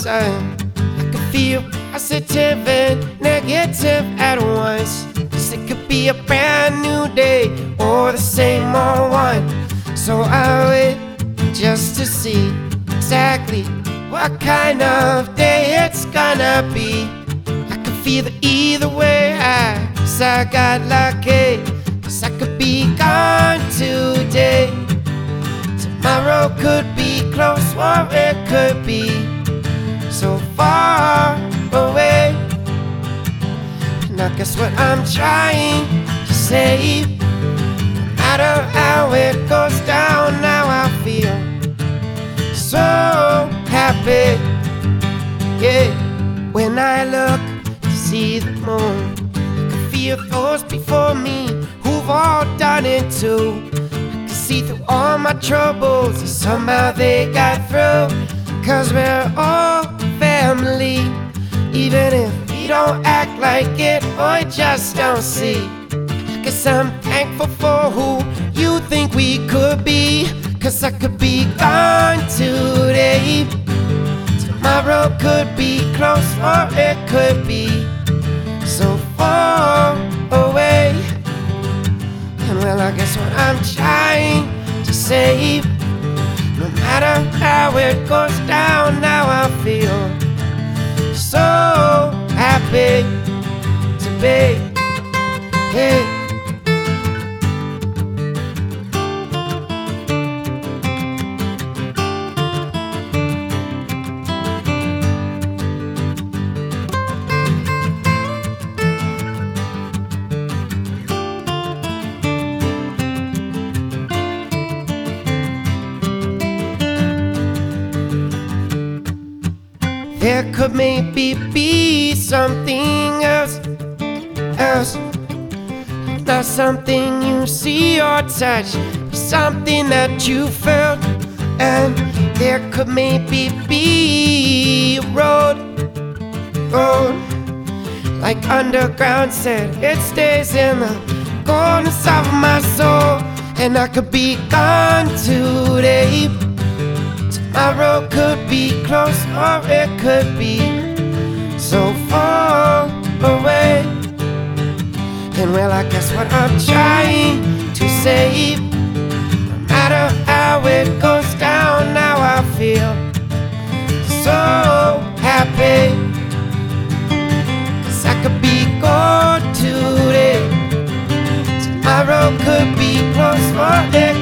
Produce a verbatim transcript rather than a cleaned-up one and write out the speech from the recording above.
sun. I could feel positive and negative at once. 'Cause it could be a brand new day or the same old one. So I wait just to see exactly what kind of day it's gonna be. I could feel it either way, I guess I got lucky. 'Cause I could be gone today. Tomorrow could be close or it could be so far away. And I guess what I'm trying to say, no matter how it goes down, now I feel so happy. Yeah, when I look to see the moon, I can feel those before me who've all done it too. See through all my troubles, and somehow they got through. 'Cause we're all family, even if we don't act like it or just don't see. I guess I'm thankful for who you think we could be. 'Cause I could be gone today. Tomorrow could be close or it could be so far away. And well, I guess what I'm trying to say, no matter how it goes down, now I feel so happy to be here. There could maybe be something else, else. Not something you see or touch, but something that you felt. And there could maybe be a road, road, like underground said, it stays in the corners of my soul. And I could be gone today. Tomorrow could be close or it could be so far away. And well, I guess what I'm trying to say, no matter how it goes down, now I feel so happy. 'Cause I could be gone today. Tomorrow could be close or it